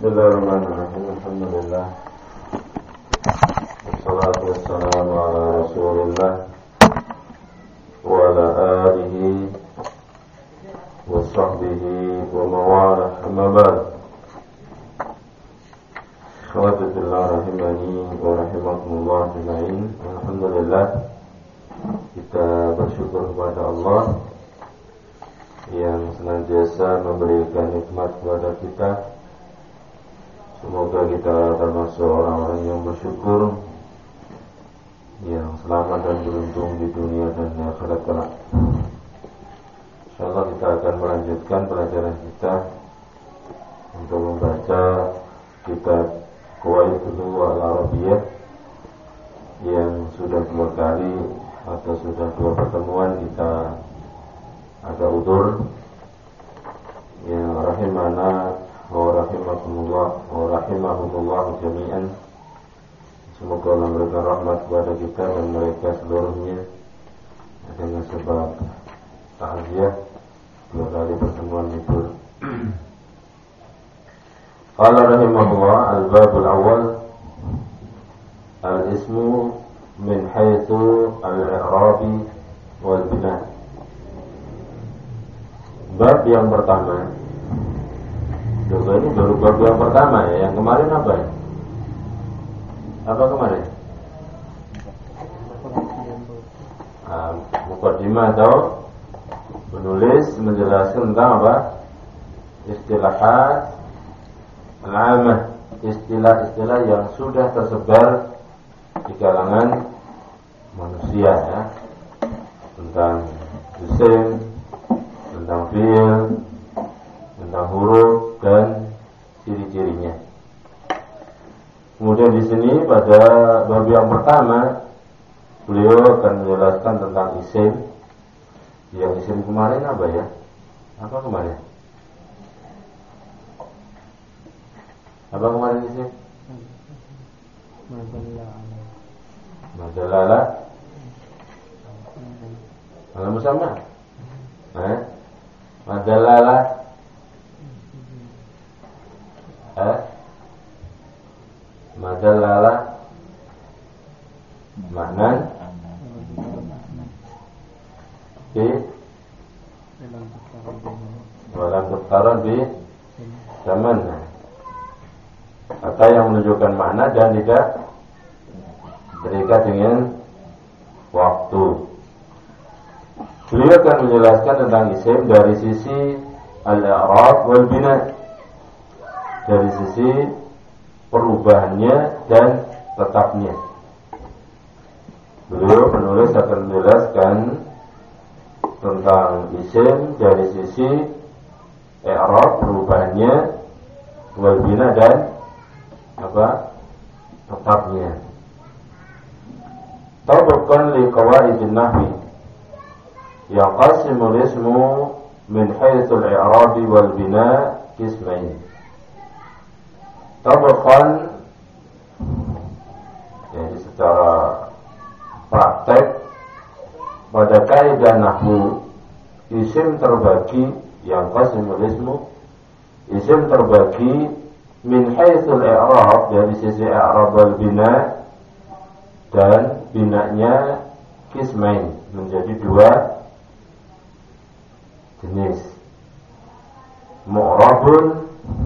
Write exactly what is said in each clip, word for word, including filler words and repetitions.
Bismillahirrahmanirrahim. Alhamdulillah. Wassalatu wassalamu ala Rasulillah wa ala alihi wa sahbihi wa mawalah. Amma ba'd. Khawatibillah rahimani wa rahimakumullah ajma'in. Alhamdulillah, kita bersyukur kepada Allah yang senantiasa memberikan nikmat kepada kita. Semoga kita termasuk orang-orang yang bersyukur, yang selamat dan beruntung di dunia dan di akhirat kelak. Insyaallah kita akan melanjutkan pelajaran kita untuk membaca kitab Qawaidul Al-Arabiyyah yang sudah dua kali atau sudah dua pertemuan kita agak udur. Ya rahimana wa rahimakumullah wa rahimahumullah jami'an. Semoga Allah memberikan rahmat kepada kita dan mereka seluruhnya dengan sebab takziah dua kali pertemuan libur. Qala rahimahullah al-babul awal al-ismu min haitsu al-i'rabi wal bina. Bab yang pertama. Juga ini baru bab yang pertama ya. Yang kemarin apa ya? Apa kemarin? Ah, muqaddimah atau menulis menjelaskan tentang apa? Istilahat al-'amah, istilah-istilah yang sudah tersebar di kalangan manusia ya. Tentang isim, tentang fi'il, tentang huruf dan ciri-cirinya. Kemudian di sini pada bab yang pertama beliau akan menjelaskan tentang isim. Yang isim kemarin apa ya? Apa kemarin? Apa kemarin isim? Madalala. Ala musamma. Eh? Madalala. Eh? Madalala maknan di dalam tuktaran di zaman kata yang menunjukkan makna dan tidak terikat dengan waktu. Beliau akan menjelaskan tentang isim dari sisi al-i'rab wal bina, dari sisi perubahannya dan tetapnya. Beliau penulis akan menjelaskan tentang isim dari sisi i'rab perubahannya, wal bina dan apa? Tetapnya. Tabaqan li qawaidin nahwi yaqasimu al-ismu min haythu al-i'rab wal bina qismain. Tabaqan, jadi secara praktek pada kaidah nahwu, isim terbagi yang qasimul ismu, isim terbagi min haitsul i'rab, dari sisi i'rab wal bina, dan binanya qismain, menjadi dua jenis, mu'rabun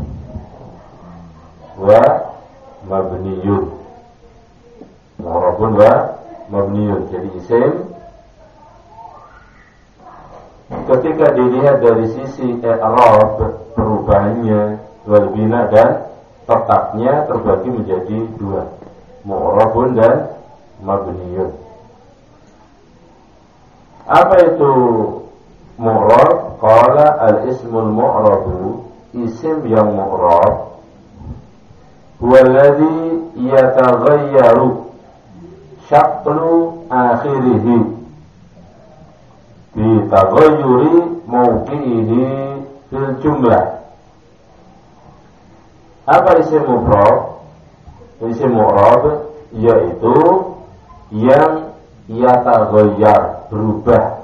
wa mabniyun. Mu'rabun wa mabniyun. Jadi isim ketika dilihat dari sisi i'rab perubahannya, wal bina dan tetapnya, terbagi menjadi dua, mu'rabun dan mabniyun. Apa itu mu'rab? Qala al-ismul mu'rabu, isim yang mu'rab, huwallazi yataghayyaru syaklu akhirihi bi taghayyuri mawqi'ihi fil jumlah. Apa isim mu'rab? Isim mu'rab yaitu yang yataghayyar, berubah,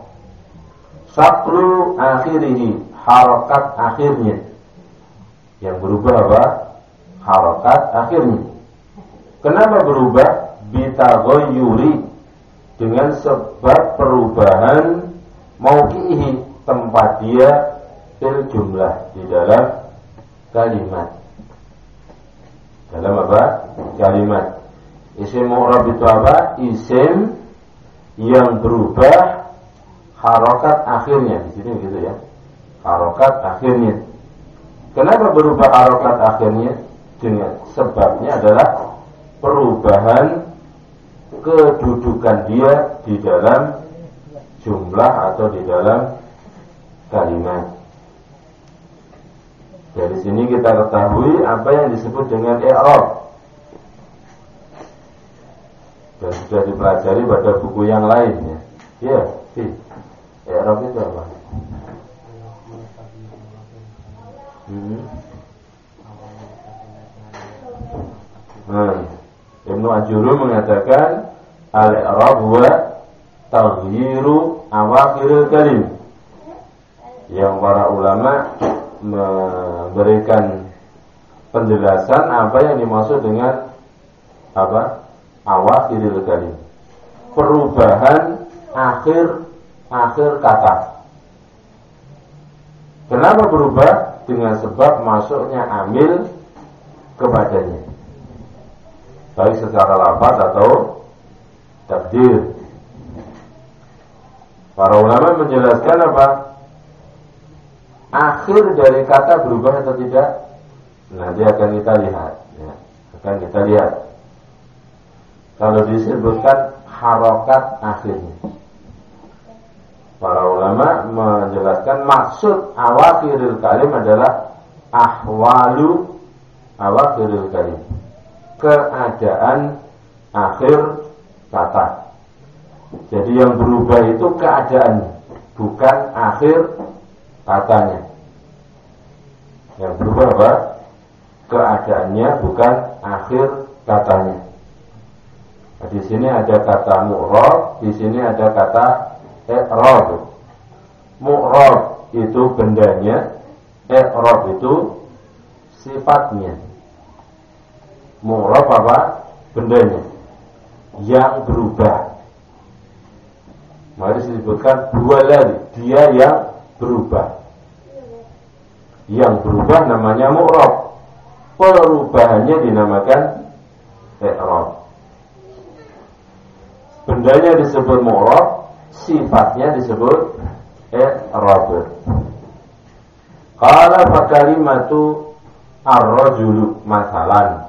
syaklu akhirihi, harakat akhirnya, yang berubah apa? harokat akhirnya. Kenapa berubah? Bitaghayyuri, dengan sebab perubahan mauqihi, tempat dia fil jumlah, di dalam kalimat. Dalam apa? Kalimat. Isim mu'rab itu apa? Isim yang berubah harokat akhirnya. Di sini gitu ya. Harokat akhirnya. Kenapa berubah harokat akhirnya? Dengan sebabnya adalah perubahan kedudukan dia di dalam jumlah atau di dalam kalimat. Dari sini kita ketahui apa yang disebut dengan i'rab. Dan sudah dipelajari pada buku yang lainnya. Ya, sih. I'rab itu apa? Hmm. Hmm. Ibnu Ajurrum mengatakan al-i'rab huwa taghyiru awakhiril kalim. Yang para ulama memberikan penjelasan apa yang dimaksud dengan apa? Awakhiril kalim. Perubahan akhir akhir kata. Kenapa berubah? Dengan sebab masuknya amil kepadanya, baik secara lafaz atau takdir. Para ulama menjelaskan apa? Akhir dari kata berubah atau tidak? Nanti akan kita lihat ya. Akan kita lihat. Kalau disebutkan harokat akhirnya, para ulama menjelaskan maksud awakhiril kalim adalah ahwalu awakhiril kalim, keadaan akhir kata. Jadi yang berubah itu keadaannya, bukan akhir katanya. Yang berubah apa? Keadaannya, bukan akhir katanya. Nah, di sini ada kata mu'rab, di sini ada kata i'rab. Mu'rab itu bendanya, i'rab itu sifatnya. Mu'rab apa? Bendanya yang berubah. Mari disebutkan dua lagi, dia yang berubah. Yang berubah namanya mu'rab. Perubahannya dinamakan i'rab. Bendanya disebut mu'rab, sifatnya disebut i'rab. Qala fa kalimatu ar-rajulu masalan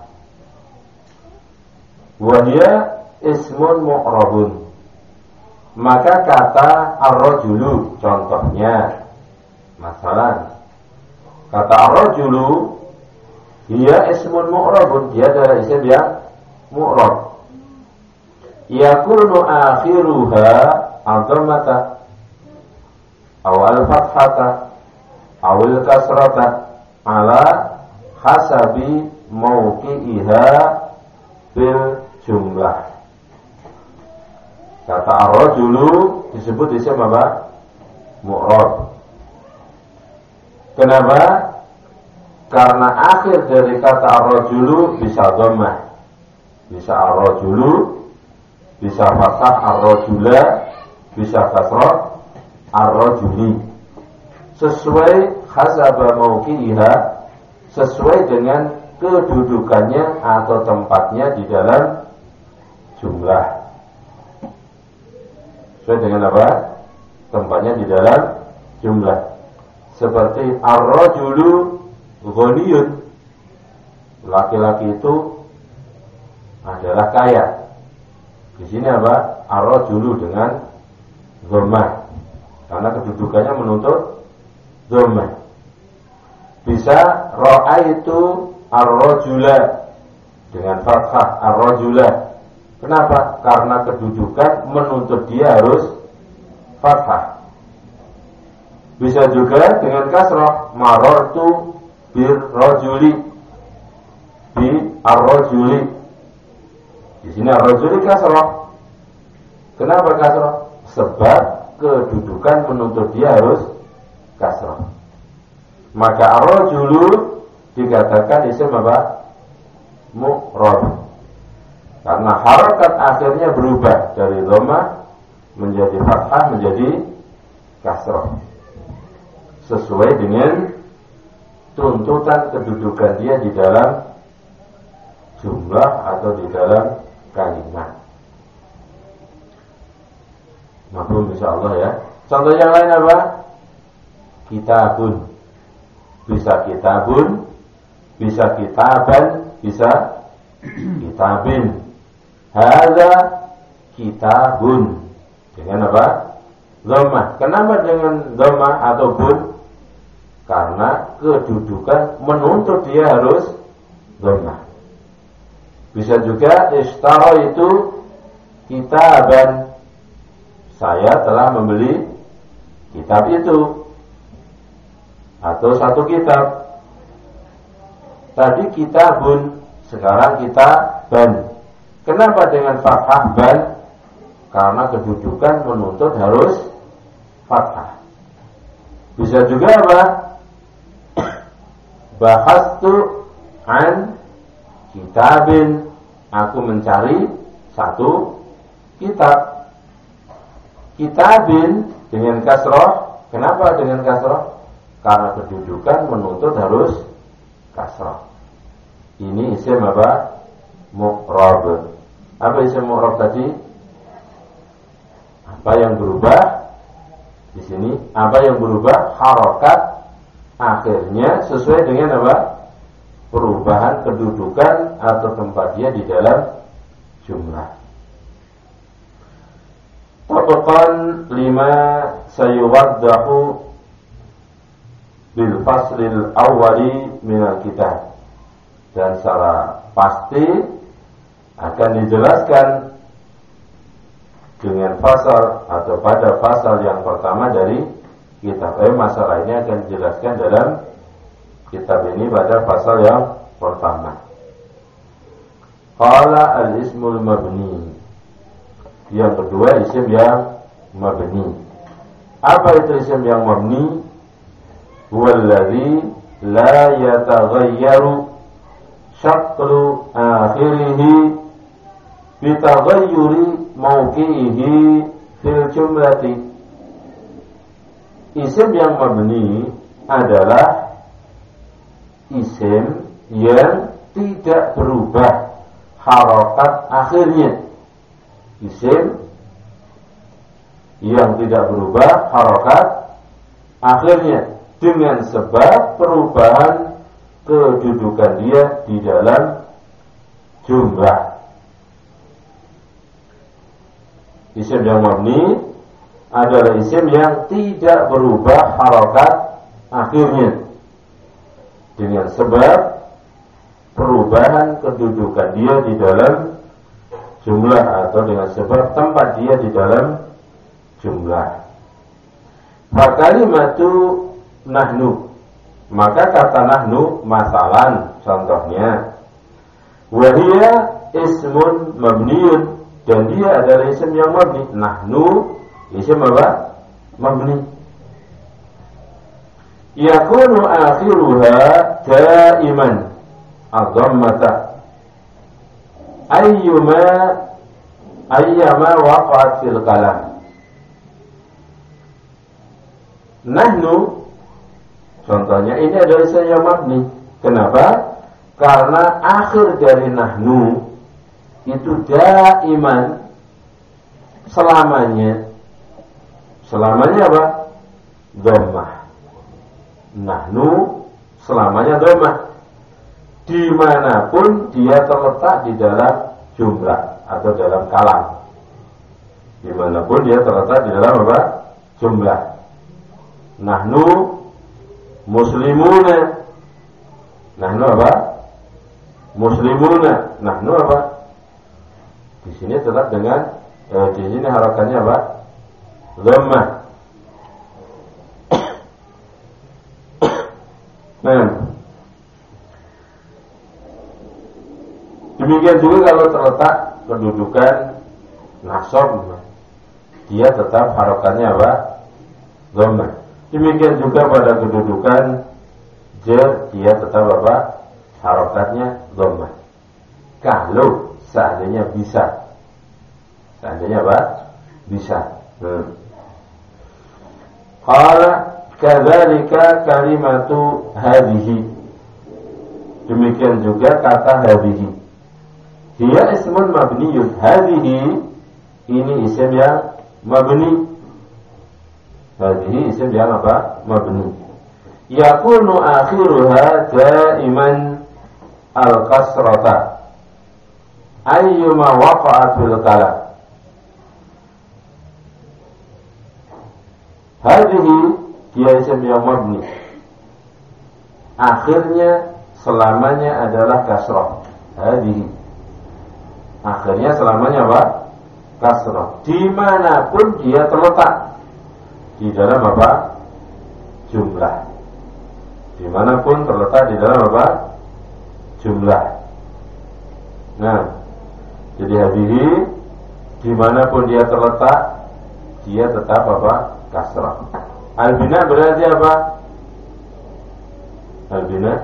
wa hiya ismun mu'rabun. Maka kata ar-rajulu, contohnya masalan, kata ar-rajulu dia ismun mu'rabun, dia adalah isim yang mu'rab. Yakunu akhiruha al-dhammata aw al-fathata aw al-kasrata ala hasabi mawqi'iha bil jumlah. Kata ar-rajulu disebut isim apa? Mu'rab. Kenapa? Karena akhir dari kata ar-rajulu bisa dhammah, bisa ar-rajulu, bisa fathah ar-rajula, bisa kasrah ar-rajuli, sesuai hasaba mauqi'iha, sesuai dengan kedudukannya atau tempatnya di dalam jumlah. Sesuai dengan apa? Tempatnya di dalam jumlah. Seperti ar-rajulu ghaniyun, laki-laki itu adalah kaya. Di sini apa? Ar-rajulu dengan dhammah, karena kedudukannya menuntut dhammah. Bisa ra'aitu ar-rajula dengan fathah ar-rajula. Kenapa? Karena kedudukan menuntut dia harus fathah. Bisa juga dengan kasrah, marartu bir rajuli, bi ar-rajuli. Di sini ar-rajuli kasrah. Kenapa kasrah? Sebab kedudukan menuntut dia harus kasrah. Maka ar-rajulu dikatakan isim apa? mu'rab. Karena harokat akhirnya berubah dari dhammah menjadi fathah menjadi kasrah. Sesuai dengan tuntutan kedudukan dia di dalam jumlah atau di dalam kalimat. Mafhum insyaallah ya. Contoh yang lain apa? Kitabun. Bisa kitabun, bisa kitaban, bisa kitabin. Hadza kitabun. Dengan apa? Dhammah. Kenapa dengan dhammah atau bun? Karena kedudukan menuntut dia harus dhammah. Bisa juga ishtara itu kitaban. Saya telah membeli kitab itu. Atau satu kitab. Tadi kitabun, sekarang kitaban. Kenapa dengan fathah ban? Karena kedudukan menuntut harus fathah. Bisa juga apa? Bahastu an kitabin. Aku mencari satu kitab. Kitabin dengan kasroh. Kenapa dengan kasroh? Karena kedudukan menuntut harus kasroh. Ini isim apa? Mu'rab. Apa isim mu'rab tadi? Apa yang berubah? Di sini apa yang berubah? Harokat akhirnya sesuai dengan apa? Perubahan kedudukan atau tempat dia di dalam jumlah. Tabaqan lima sayuwaddahu bil faslil awwali minal kitab. Dan secara pasti akan dijelaskan dengan fasal atau pada fasal yang pertama dari kitab. Eh, masalah ini akan dijelaskan dalam kitab ini pada fasal yang pertama. Qala al-ismul mabni. Yang kedua isim yang mabni. Apa itu isim yang mabni? Huwallazi la yataghayyaru syaklu akhirihi bitaghayyuri mawqi'ihi fil jumlati. Isim yang mabni adalah isim yang tidak berubah harokat akhirnya. Isim yang tidak berubah harokat akhirnya dengan sebab perubahan kedudukan dia di dalam jumlah. Isim yang mabni adalah isim yang tidak berubah harokat akhirnya dengan sebab perubahan kedudukan dia di dalam jumlah atau dengan sebab tempat dia di dalam jumlah. Fakalimatu nahnu, maka kata nahnu masalan contohnya wahia ismun mabniun, dan dia adalah isim yang mabni. Nahnu isim apa? Mabni. Yakunu akhiruha daiman ad-dhammata ayyuma ayyama waqa'at fil kalam. Nahnu contohnya ini adalah isim yang mabni. Kenapa? Karena akhir dari nahnu itu daiman, selamanya. Selamanya apa? Dhammah. Nahnu selamanya dhammah. Dimanapun dia terletak di dalam jumlah atau dalam kalam. Dimanapun dia terletak di dalam apa? Jumlah. Nahnu muslimuna. Nahnu apa? Muslimuna. Nahnu apa? Di sini tetap dengan eh, di sini harakannya apa? Dhammah. Nah, demikian juga kalau terletak kedudukan nasab, dia tetap harakannya apa? Dhammah. Demikian juga pada kedudukan jar, dia tetap apa? Harokatnya dhammah. Kalau seandainya bisa. Seandainya apa? Bisa. Hmm. Qala kadzalika kalimatu hadhihi. Demikian juga kata hadhihi. Dia ismun mabniyun. Hadhihi ini isim yang mabni. Hadhihi isim yang apa? Mabni. Yakunu akhiruha daiman al-kasrata. Ayyuma waqa'at fil kalam. Hadhihi dia isim yang mabni. Akhirnya selamanya adalah kasrah. Hadhihi. Akhirnya selamanya apa? Kasrah. Dimanapun dia terletak. Di dalam apa? Jumlah. Dimanapun terletak di dalam apa? Jumlah. Nah, jadi hadhihi dimanapun dia terletak, dia tetap apa? Kasrah. Al-bina berarti apa? Al-bina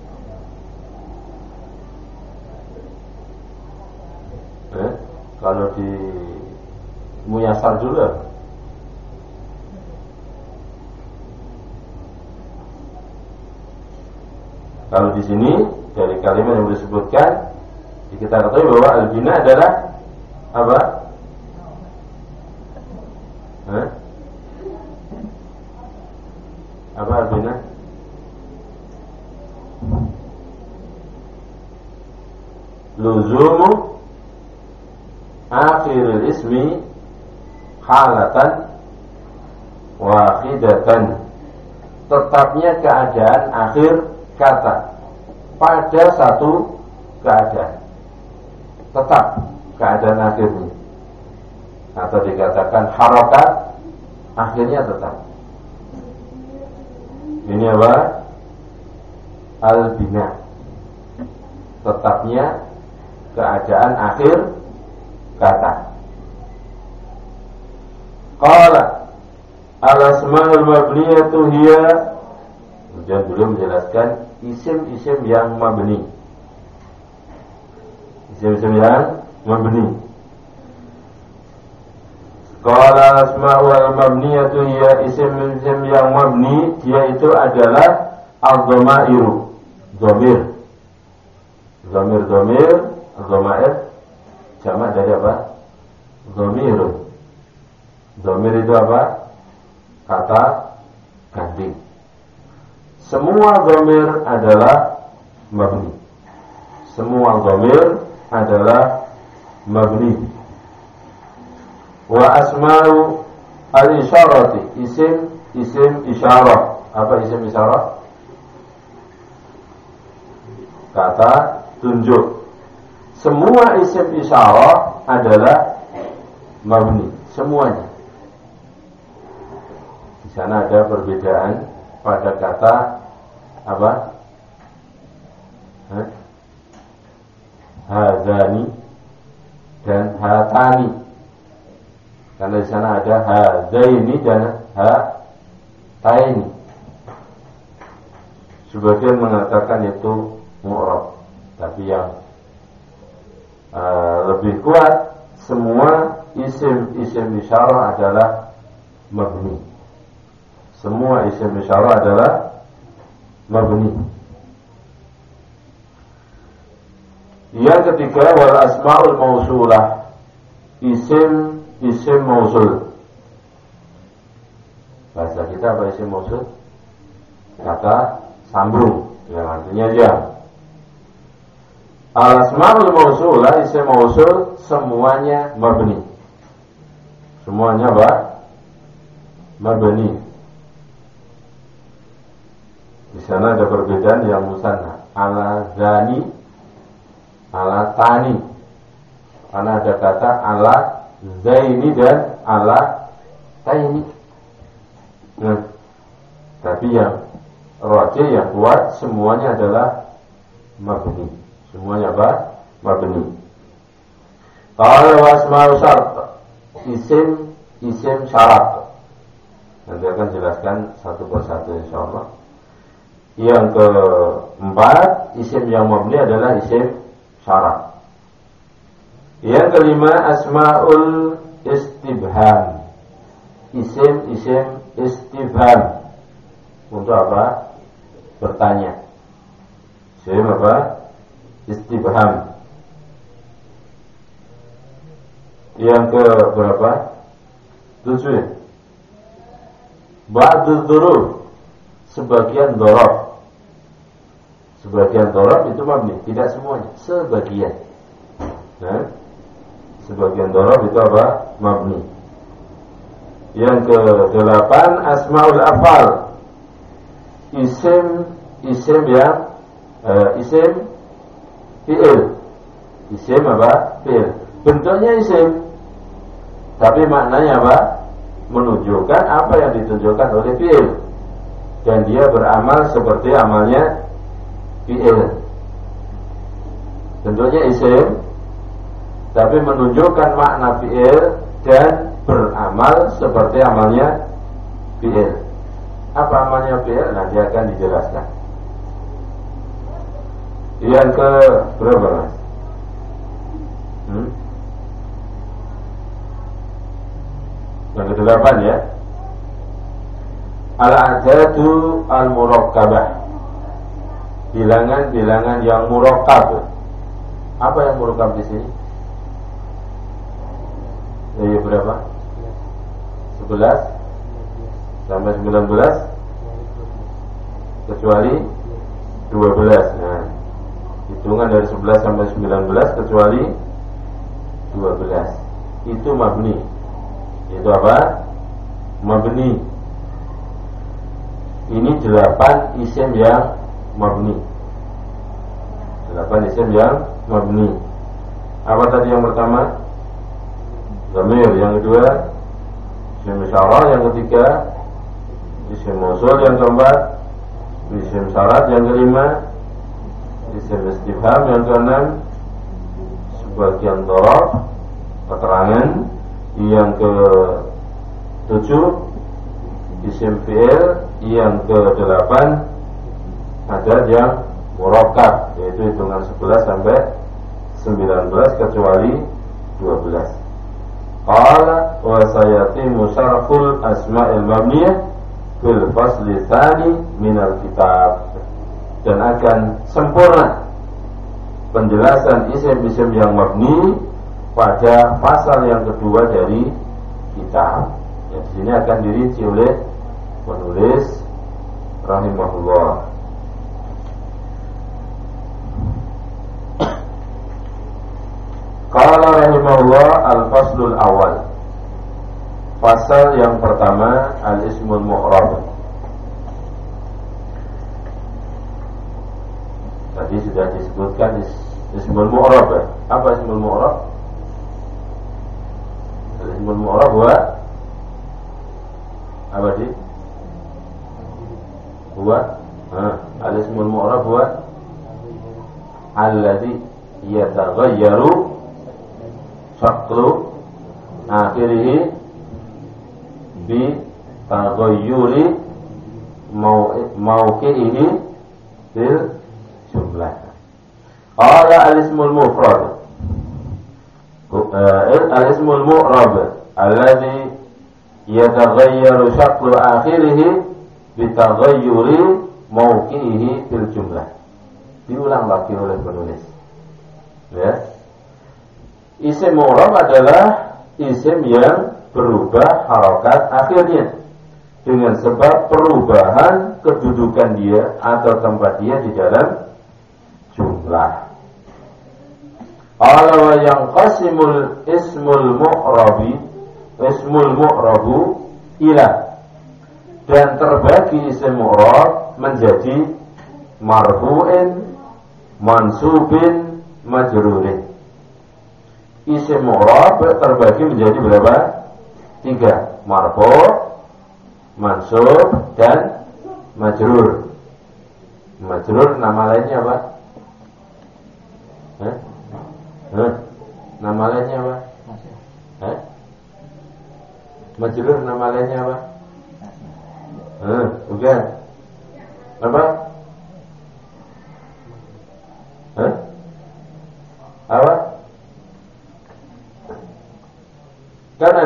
eh, kalau di Muyasar dulu ya? Kalau di sini dari kalimat yang disebutkan kita ketahui bahwa al-bina adalah apa? Eh? Apa al-bina? Luzumu akhiril ismi halatan wahidatan. Tetapnya keadaan akhir kata pada satu keadaan. Tetap keadaan akhirnya. Atau dikatakan harokat akhirnya tetap. Ini apa? Al-bina. Tetapnya keadaan akhir kata. Qala al-asma'ul mabniyatu hiya. Kemudian beliau menjelaskan isim-isim yang mabni. Isim-isim yang mabni. Qala al-asma'ul mabniyatu hiya isim-isim yang mabni, dia itu adalah al-dhamairu. Dhamir. Dhamir-dhamir, al-dhamair jamak dari apa? Dhamirun. Dhamir itu apa? Kata ganti. Semua dhamir adalah mabni. Semua dhamir adalah mabni. Wa asma'u al-isyarati, isim isim isyarah. Apa isim isyarah? Kata tunjuk. Semua isim isyarah adalah mabni, semuanya. Di sana ada perbedaan pada kata apa? Hah? Hadzani dan hatani. Karena di sana ada hadzaini dan hataini. Sebagian mengatakan itu mu'rab, tapi yang uh, lebih kuat semua isim-isim isyarah adalah mabni. Semua isim isyarah adalah mabni. Yang ketiga wal asmaul mausulah, isim isim mausul. Bahasa kita apa isim mausul? Kata sambung, yang artinya jam. Al-asmaul mausulah, isim mausul semuanya mabni. Semuanya apa? Mabni. Di sana ada perbedaan yang musanna. Ala zani, ala tani. Karena ada kata ala zaini dan ala taini. Nah, tapi yang rajih, yang kuat, semuanya adalah mabni. Semuanya apa? Mabni. Qala wasma'u syart, isim isim syarat. Nanti akan jelaskan satu persatu insyaallah. Yang keempat, isim yang mabni adalah isim syarat. Yang kelima, asmaul istibham. Isim-isim istibham. Untuk apa? Bertanya. Isim apa? Istibham. Yang ke berapa? Tujuh. Ba'du dzuruf, sebagian dzaraf. Sebagian dzaraf itu mabni, tidak semuanya, sebagian. Nah, sebagian dzaraf itu apa? Mabni. Yang ke delapan, asmaul afal. Isim isim yang uh, isim fi'il. Isim apa? Fi'il. Bentuknya isim, tapi maknanya apa? Menunjukkan apa yang ditunjukkan oleh fi'il, dan dia beramal seperti amalnya fi'il. Bentuknya isim, tapi menunjukkan makna fi'il dan beramal seperti amalnya fi'il. Apa amalnya fi'il? Nanti akan dijelaskan. Yang ke berapa, Mas? Hmm? Yang kedelapan ya, al-adadu al-murakkabah, bilangan-bilangan yang murakkab. Apa yang murakkab di sini? Dari berapa? sebelas sampai sembilan belas, kecuali dua belas. Nah, hitungan dari sebelas sampai sembilan belas kecuali dua belas itu mabni. Itu apa? Mabni. Ini delapan isim yang mabni. Delapan isim yang mabni. Apa tadi yang pertama? Dhamir. Yang kedua isim isyarah. Yang ketiga isim mausul. Yang keempat isim syarat. Yang kelima isim istifham. Yang keenam sebagian dzaraf, keterangan. Yang ke tujuh isim fi'il. Yang ke delapan adad yang murakkab, yaitu hitungan sebelas sampai sembilan belas kecuali dua belas. Qala wa sayatimu syarhul asma'il mabniyah fil fasli tsani minal kitab, dan akan sempurna penjelasan isim-isim yang mabni pada pasal yang kedua dari kitab. Ya, di sini akan dirinci oleh penulis rahimahullah. Qala rahimahullah al-faslul awal. Pasal yang pertama, al-ismul mu'rab. Tadi sudah disebutkan ismul mu'rab. Apa ismul mu'rab? Al-ismul mu'rab huwa apa sih? Huwa ha, al-ismul mu'rab huwa alladhi yataghayyaru shaklu akhirih bi taghayyuri mawqi'ihi bil jumlah. Qala al-ismul mufrad, al-ismul mu'rab alladhi yataghayyaru shaklu akhirih bi taghayyuri mawqi'ihi bil jumlah. Diulang lagi oleh penulis. Ya. Isim mu'rab adalah isim yang berubah harokat akhirnya dengan sebab perubahan kedudukan dia atau tempat dia di dalam jumlah. Ala wa yanqasimul ismul mu'rabi ismul mu'rabu ila, dan terbagi isim mu'rab menjadi marfu'in, mansubin, majrurin. Isim mu'rab terbagi menjadi berapa? Tiga. Marfu', mansub, dan majrur. Majrur nama lainnya apa? Hah? Hah? Nama lainnya apa? Hah? Majrur nama lainnya apa? Hah? Bukan. Apa? Hah? Apa?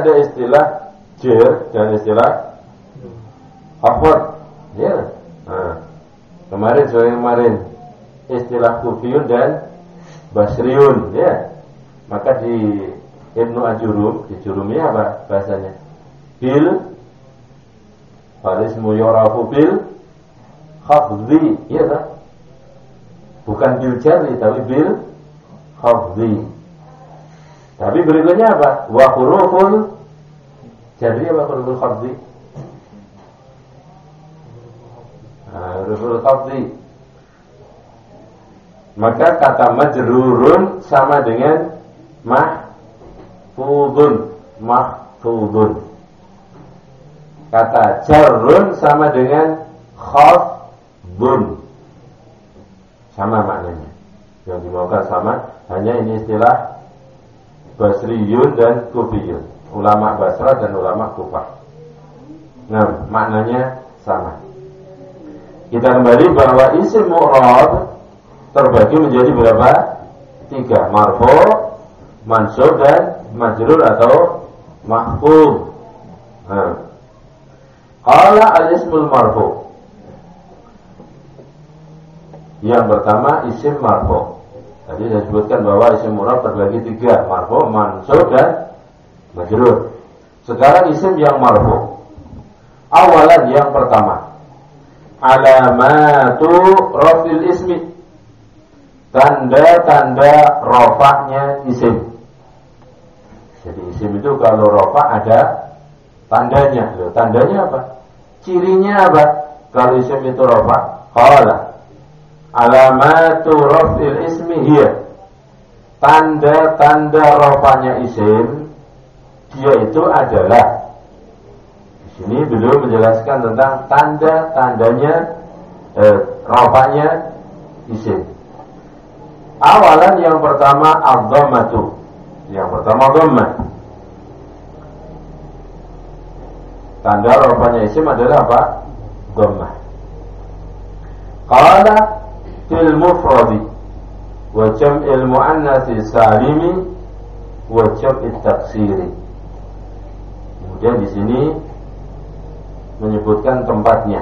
ada istilah jer dan istilah khafd. Ya. Nah, kemarin sore kemarin istilah kufiyun dan basriyun, ya. Maka di Ibnu Ajurum, di Jurumiyah apa bahasanya? Bil Falismu yurafu bil khafdhi, iya kan? Bukan bil jarri tapi bil khafdhi. Tapi berikutnya apa? Wa huruful jarri wa huruful khafdhi. Nah, huruful khafdhi. Maka kata majrurun sama dengan mahfudun, mahfudun. Kata jarrun sama dengan khafdun, sama maknanya. Yang dimaukan sama, hanya ini istilah Basriyun dan Kufiyun, ulama Basrah dan ulama Kufah. Nah, maknanya sama. Kita kembali bahwa isim mu'rab terbagi menjadi berapa? Tiga, marfu', mansub dan majrur atau mahfuz. Nah, qala al-ismul marfu'. Yang pertama isim marfu'. Tadi saya sebutkan bahwa isim mu'rab terbagi tiga, marfu', mansub dan majrur. Sekarang isim yang marfu'. Awalan yang pertama, alamatu rafil ismi, tanda-tanda rafa'nya isim. Jadi isim itu kalau rafa' ada tandanya. Loh, tandanya apa? Cirinya apa? Kalau isim itu rafa', qala alamatu raf'il ismi hiya, tanda-tanda rafa'nya isim dia itu adalah. Di sini beliau menjelaskan tentang tanda-tandanya eh, rafa'nya isim. Awalan yang pertama ad-dhammatu. Yang pertama dhammah. Tanda rafa'nya isim adalah apa? Dhammah. Qala fil mufradi wa jam'il muannatsi salimi wa jam'it taksiri. Kemudian di sini menyebutkan tempatnya.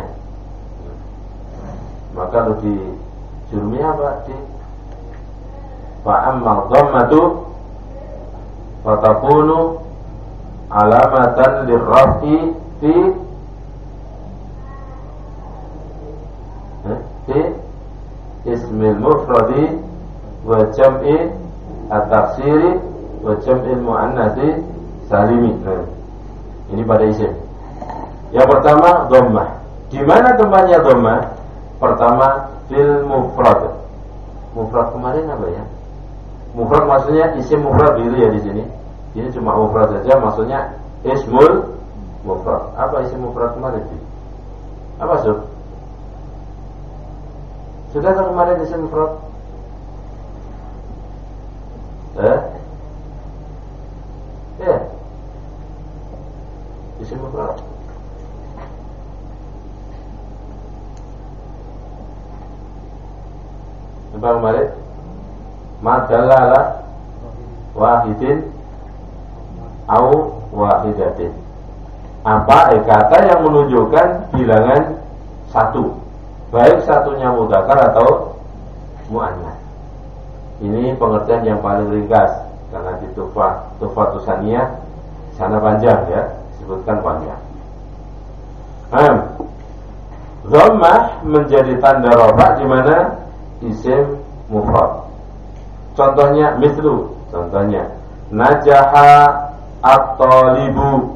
Maka lebih jurumnya apa? Di fa amma dhammatu fatakunu alamatan lirraf'i fi fi ismil mufradi wa jam'i at-taksiri wa jam'il muannatsi salimi. Nah, ini pada isim. Yang pertama dhammah. Di mana tempatnya dhammah? Pertama fil mufrad. Mufrad kemarin apa ya? Mufrad maksudnya isim mufrad gitu ya di sini. Ini cuma mufrad saja, maksudnya ismul mufrad. Apa isim mufrad kemarin? Apa sub? Sudah kan kemarin isim mufrad? Eh? Ya. Isim mufrad. Apa kemarin? Madallala wahidin au wahidatin. Apa eh, kata yang menunjukkan bilangan satu, baik satunya mudzakkar atau muannats. Ini pengertian yang paling ringkas, karena di Tuhfah Tuhfah Tusaniyah sana panjang ya, disebutkan panjang. Hmm. Dhammah menjadi tanda rafa' di mana isim mufrad. Contohnya mislu, contohnya najaha at-talibu.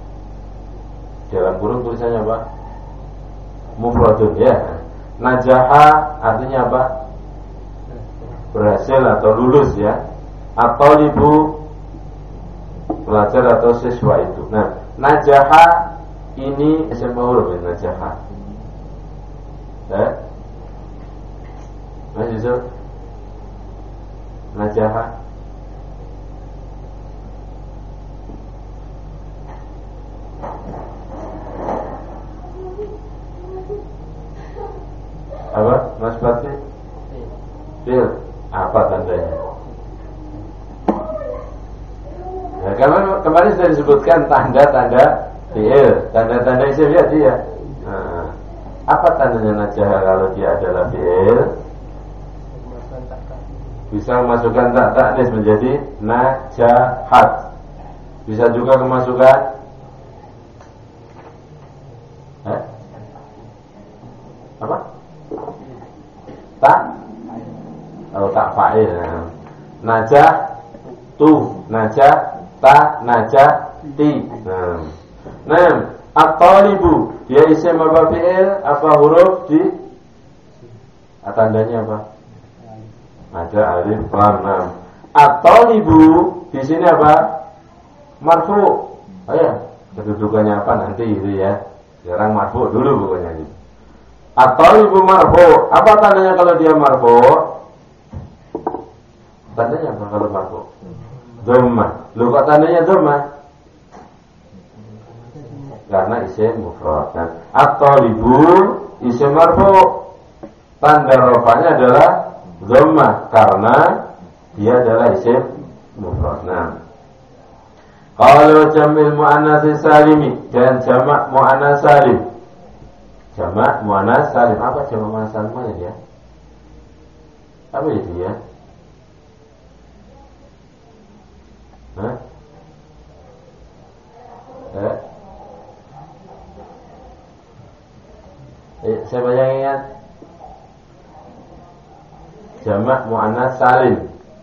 Dalam kurung tulisannya apa? Mufradun ya. Najaha artinya apa? Berhasil atau lulus ya. At-talibu pelajar atau siswa itu. Nah, najaha ini isim maf'ul ya, najaha. Ya. Masih Yusuf? Najaha apa? Mas Fatih? Fil. Apa tandanya? Nah, kemarin, kemarin sudah disebutkan tanda-tanda fi'il, tanda-tanda isim ya dia. Nah, apa tandanya najah kalau dia adalah fi'il? Bisa memasukkan tak taknis menjadi najahat. Bisa juga kemasukan eh? apa? Tak? Oh, tak fa'il. Najah tu, najah ta, najah ti. Nah, nah at-talibu dia isim apa fi'il? Apa huruf di? Tandanya apa? Ada alif lam. Nah, at-talibu di sini apa? Marfu. Oh ya, kedudukannya apa nanti itu ya. Sekarang marfu dulu pokoknya ini. At-talibu marfu. Apa tandanya kalau dia marfu? Tandanya apa kalau marfu? Dhammah. Lu kok tandanya dhammah? Karena isim mufrad. Nah, at-talibu isim marfu. Tanda rafanya adalah dhammah karena dia adalah isim mufrad. Nah, kalau jamil muannas salimi dan jamak muannas salim. Jamak muannas salim apa jamak muannas salim mana dia? Apa itu ya? Hah? Eh? Eh, siapa yang ingat? Jamak muannas salim.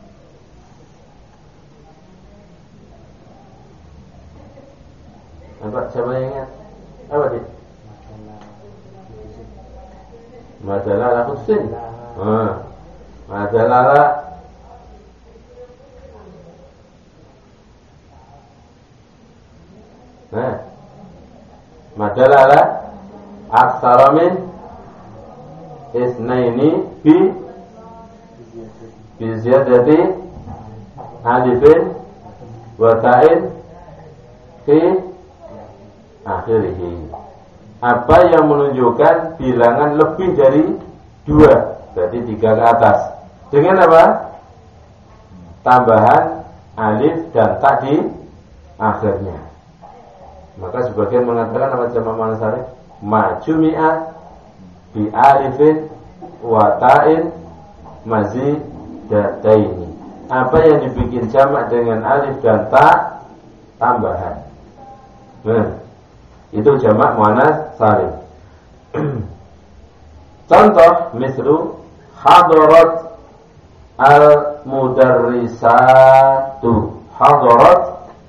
Apa siapa yang ingat? Apa dia? Majalah la khusin. Ah. Majalah la Nah. Majalah la aktsara min isnaini bi bi ziyadati alifin wa ta'in fi akhirih. Apa yang menunjukkan bilangan lebih dari dua, berarti tiga ke atas. Dengan apa? Tambahan alif dan ta di akhirnya. Maka sebagian mengatakan apa jamak muannas salim? Majumi'a bi alifin wa ta'in mazidataini. Apa yang dibikin jamak dengan alif dan ta tambahan. Nah, itu jamak muannas salim. Contoh mislu hadarat al-mudarrisatu. Hadarat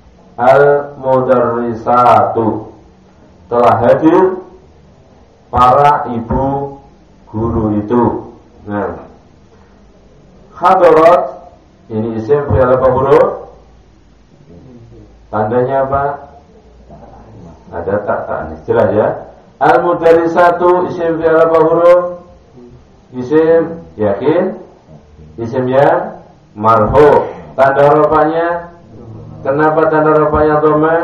al-mudarrisatu. Telah hadir para ibu guru itu. Nah, hadarat ini isim fi'il apa huruf? Tandanya apa? Ada tak ta'anis, jelas ya. Al-mudarrisatu isim fi'il apa huruf? Isim yakin, isim yang marfu. Tanda rafanya, kenapa tanda rafanya dhamma?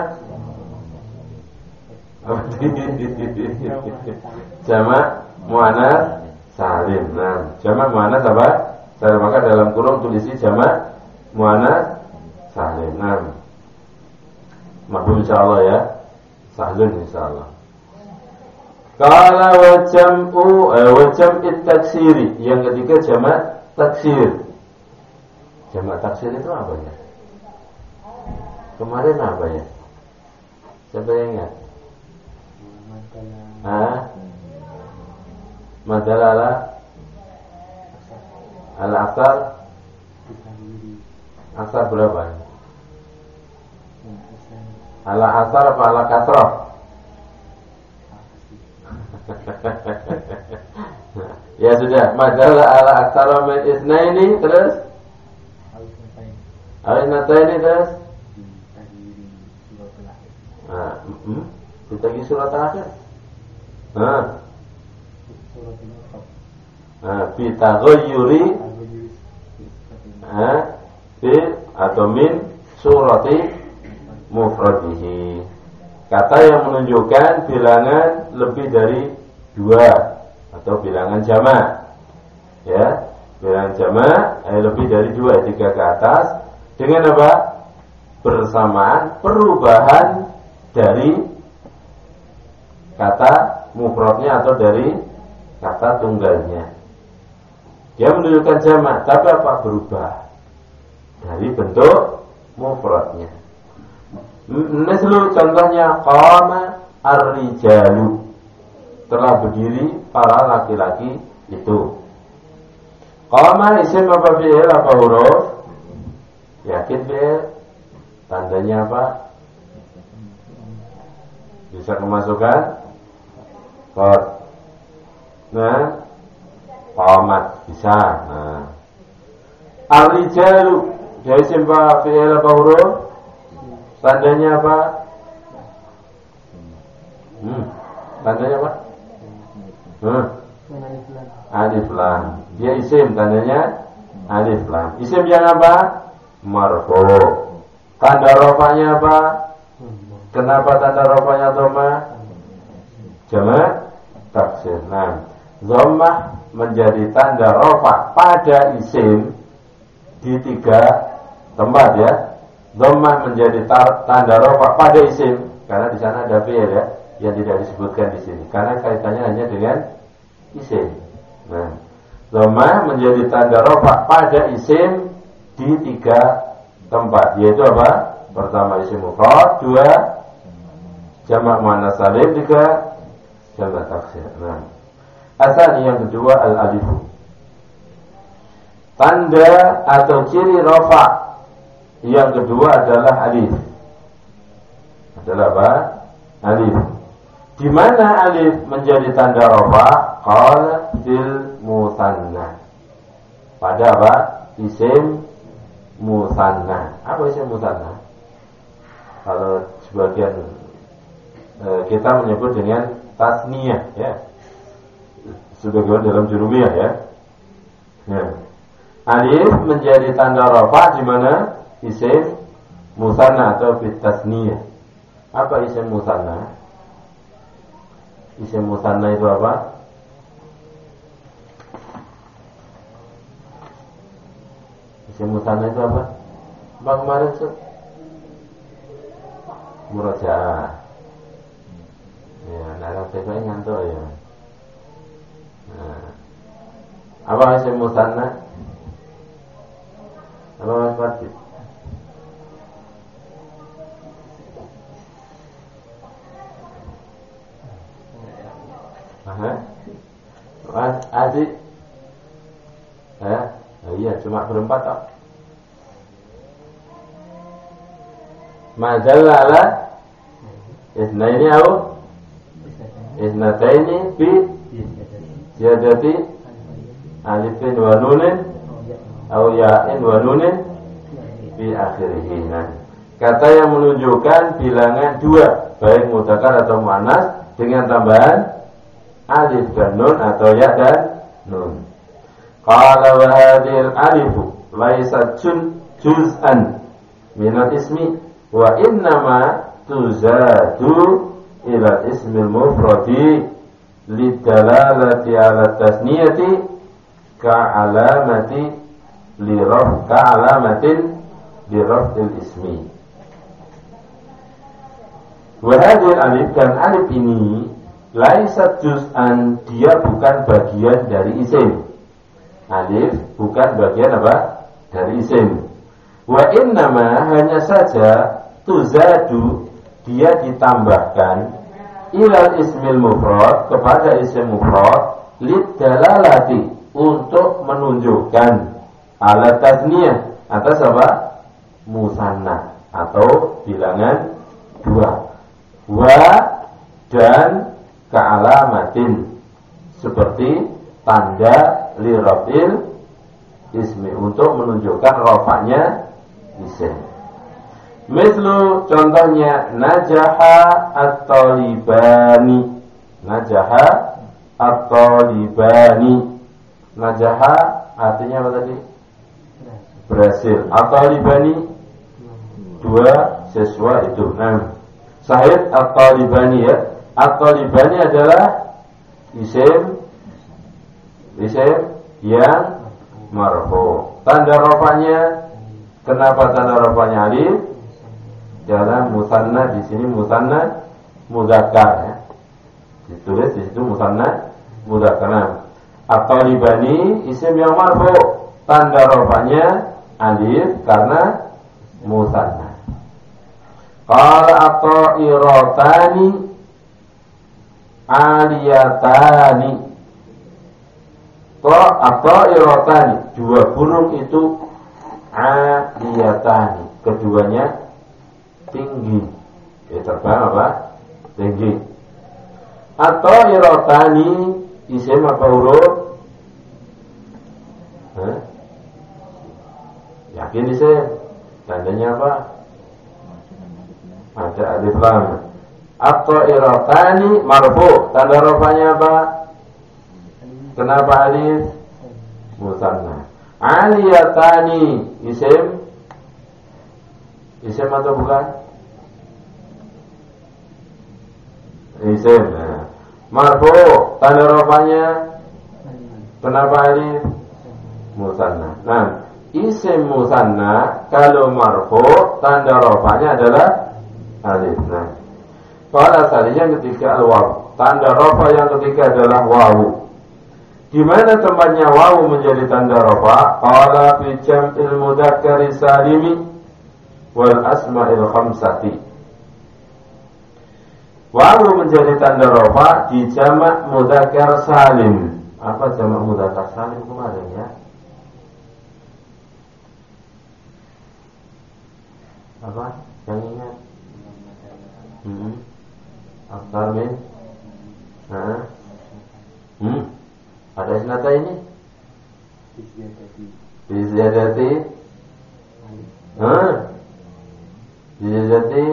Jamak muannas salim. Nah, jamak muannas apa? Salim. Maka dalam kurung tulisi jamak muannas salim. Nah, mahfum insyaallah ya. Sahlun insyaallah. Qala wa jam'u wa jam'it taksiri. Yang ketiga jamak taksir. Jamak taksir itu apa ya? Kemarin apa ya? Siapa yang ingat? Hah? Madalala Al-Aksar Aksar berapa? Al-Aksar apa Al-Kasrah? Ya sudah, Madalala Al-Aksar min isnaini terus Al-Isnataini terus Nah, hmm? Kita lagi surat terakhir. Nah, nah, bitaghayyuri, nah, bi atau min surati mufradihi. Kata yang menunjukkan bilangan lebih dari dua atau bilangan jamak. Ya, bilangan jamak eh, lebih dari dua, tiga ke atas. Dengan apa? bersamaan perubahan dari kata mufradnya atau dari kata tunggalnya. Dia menunjukkan jamak, tapi apa? Berubah dari bentuk mufradnya. Misal contohnya qama ar-rijalu, telah berdiri para laki-laki itu. Qama isim apa fi'il apa huruf? Yakin fi'il? Tandanya apa? Bisa kemasukan? Qad. Nah, qamat bisa. Nah, ar-rijalu dia isim apa fi'il apa huruf? Tandanya apa? Hmm, tandanya apa? Hmm. Alif lam. Dia isim, tandanya alif lam. Isim yang apa? Marfu. Tanda rofanya apa? Kenapa tanda rofanya dhamma? Jamak taksir. Nah, dhammah menjadi tanda rofa pada isim di tiga tempat ya. Dhammah menjadi tar, tanda rofa pada isim karena di sana ada fi'il ya yang tidak disebutkan di sini karena kaitannya hanya dengan isim. Nah, dhammah menjadi tanda rofa pada isim di tiga tempat, yaitu apa? Pertama isim mufrad, dua jamak muannas salim, tiga jamak taksir. Nah, asal yang kedua al-alif. Tanda atau ciri rofa yang kedua adalah alif. Adalah apa? Alif. Di mana alif menjadi tanda rofa? Qala fil musanna. Pada apa? Isim musanna. Apa isim musanna? Kalau sebagian e, kita menyebut dengan tasniyah ya. Sebagian dalam jurumiyah ya. Nah, alif menjadi tanda rafa di mana isim musanna atau fit tasniyah. Apa isim musanna? Isim musanna itu apa? Isim musanna itu apa? Bang kemarin tuh murajaah. Ya, nah saya ngantuk ya. Nah, apa isim musanna? Apa Mas Fatih? Aha. Mas Adik. Ya, oh iya cuma berempat toh. Majalla ala isnaini au isnataini bi ziyadati alifin wa nunin au ya'in wa nunin bi akhirih. Nah, kata yang menunjukkan bilangan dua baik mudzakkar atau muannas dengan tambahan alif dan nun atau ya dan nun. Qala wa hadhil alifu laysat juz'an min al-ismi wa innama tuzadu ila ismil mufradi lidalalati ala tasniyati ka'alamati liraf ka'alamatin lirafil ismi. Wa hadhil alif dan alif ini laisat juz'an, dia bukan bagian dari isim. Alif bukan bagian apa? Dari isim. Wa innama hanya saja tuzadu, dia ditambahkan ilal ismil mufrad, kepada isim mufrad, lidalalati, untuk menunjukkan ala tasniyah, atas apa? Musanna atau bilangan dua. Wa dan ka'alamatin, seperti tanda lirafil ismi, untuk menunjukkan rafa'nya isim. Mislu contohnya najaha at-talibani. Najaha at-talibani. Najaha artinya apa tadi? Berhasil. At-talibani dua siswa itu. Nah, sahih at-talibani ya. At-talibani adalah isim isim yang marfu. Tanda rafanya, kenapa tanda rafanya alif? dalam musanna di sini musanna mudzakkar ya. Ditulis di situ musanna mudzakkar. At-talibani isim yang marfu, tanda rafa'nya alif karena musanna. Qala at-ta'iratani aliyatani. Ta at-ta'iratani, dua burung itu aliyatani, keduanya tinggi. Ya, terbang apa? Tinggi. At-ta'iratani isim apa huruf? Hah? Yakin isim? Tandanya apa? Ada alif lam. At-ta'iratani marfu, tanda rafanya apa? Kenapa alif? Musanna. Aliyatani isim? Isim atau bukan? Isim. Nah. Marfu, tanda rafanya kenapa alif? Musanna. Nah, isim musanna kalau marfu tanda rafanya adalah alif. Nah, pada asalnya ketika al-waw, tanda rafa yang ketiga adalah wawu. Di mana tempatnya wawu menjadi tanda rafa? Qala fi jam'il mudzakkari salimi wal asma'il khamsati. Wawu menjadi tanda rafa di jamak mudzakkar salim. Apa jamak mudzakkar salim kemarin ya? Apa? Yang ingat? Hmm. Aktar min? Nah. Hmm. Ada senata ini? Biziyadati. Hah? Biziyadati.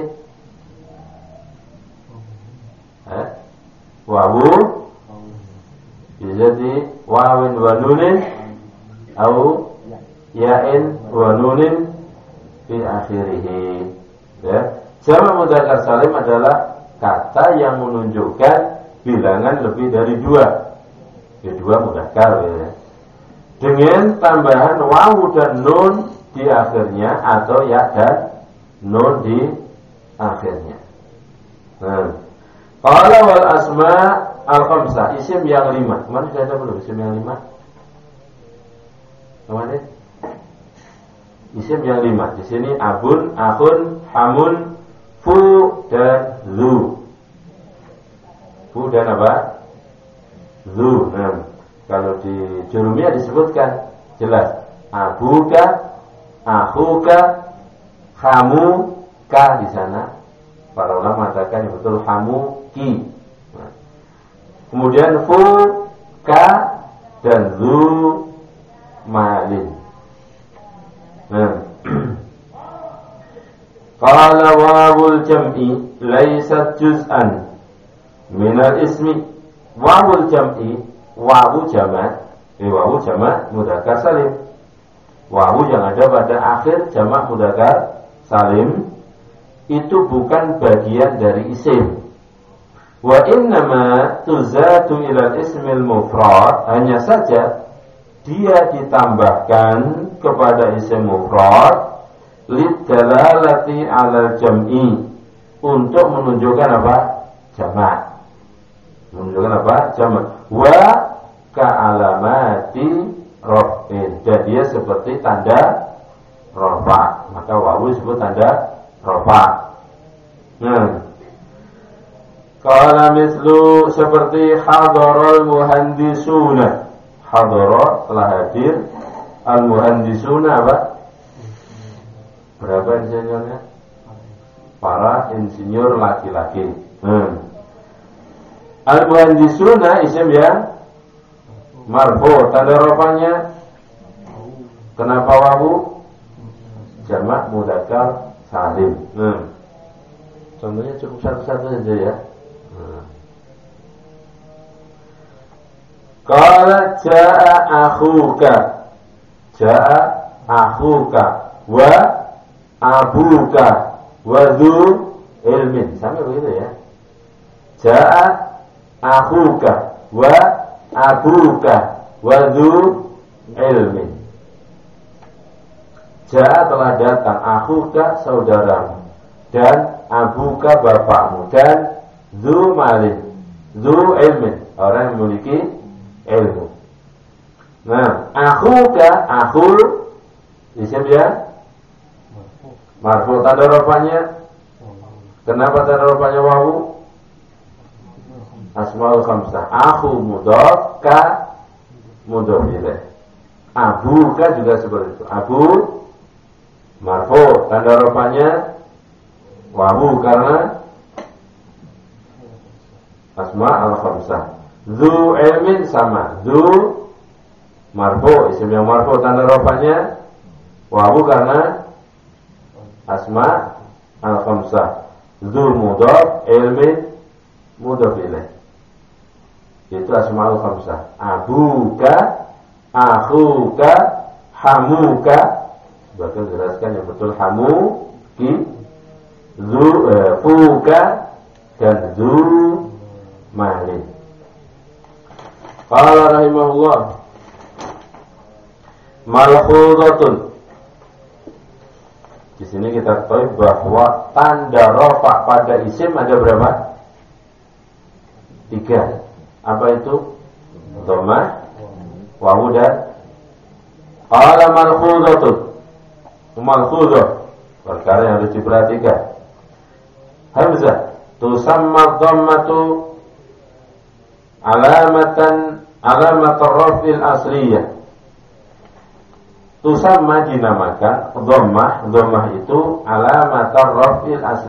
Eh? Wawu. Biziyadati wawin wa nunin. Au ya'in wa nunin fi akhirih. Ya. Jamak mudzakkar salim adalah kata yang menunjukkan bilangan lebih dari dua. Kedua mudzakkar ya. Dengan tambahan wawu dan nun di akhirnya atau ya dan nun di akhirnya. Nah, qala wal asma al khamsah, isim yang lima. Kemarin sudah ada belum isim yang lima? Kemarin? Isim yang lima. Di sini abun, akhun, hamun, fu dan zu. Fu dan apa? Zu. Nah, kalau di Jurumiyah disebutkan jelas abuka, akhuka, hamuka di sana. Para ulama mengatakan yang betul hamuki. Nah, kemudian fu, ka dan zu malin. Nah, qala wawul jam'i laysat juz'an minal ismi. Wawul jam'i, wawu jamak, eh, wawu jamak mudzakkar salim. Wawu yang ada pada akhir jamak mudzakkar salim itu bukan bagian dari isim. Wa innama tuzatu ilal ismil mufrad, hanya saja dia ditambahkan kepada isim mufrad lidalalati alal jam'i, untuk menunjukkan apa? Jamak. Menunjukkan apa? Jamak. Wa ka'alamati raf'in, dan dia seperti tanda rafa. Maka wawu disebut tanda rafa. Nah, qala mislu, seperti hadarul muhandisuna. Hadara telah hadir, al muhandisuna apa? Berapa insinyurnya? Para insinyur laki-laki. Hmm. Al-muhandisuna isim yang marfu, tanda rafanya kenapa wawu? Jamak mudzakkar salim. Hmm. Contohnya cukup satu-satu saja ya. Hmm. Qala jaa akhuka, jaa akhuka wa abuka wa dzu ilmin. Sama begitu ya. Jaa akhuka wa abuka wa dzu ilmin. Jaa telah datang, akhuka saudaramu, dan abuka bapakmu, dan dzu malin, dzu ilmin, orang yang memiliki ilmu. Nah, akhuka, akhul isim ya marfu, tanda rafanya kenapa tanda rafanya wawu? Asmaul khamsah. Akhu mudhaf, ka mudhaf ilaih. Abuka juga seperti itu. Abu marfu, tanda rafanya wawu karena asma al khamsah. Dzu ilmin sama, dzu marfu, isim yang marfu, tanda rafanya wawu karena asma al khamsah. Dzu mudhaf, ilmin mudhaf ilaih. Itu asma al khamsah. Abuka, akhuka, hamuka. Bahkan jelaskan yang betul, hamu, ki, zu, eh, fuka, dan zu malin. Qala rahimahullah, malhuzatun. Di sini kita ketahui bahwa tanda rafa pada isim ada berapa? Tiga. Apa itu? Dhammah, wawu, dan qala malhuzatun. Malhuzah, perkara yang harus diperhatikan. Hamzah tusamma dhammatu alamatan alamatur raf'il asliyah. Tusamma dinamakan dhammah, dhammah itu alamatur raf'il asliyah.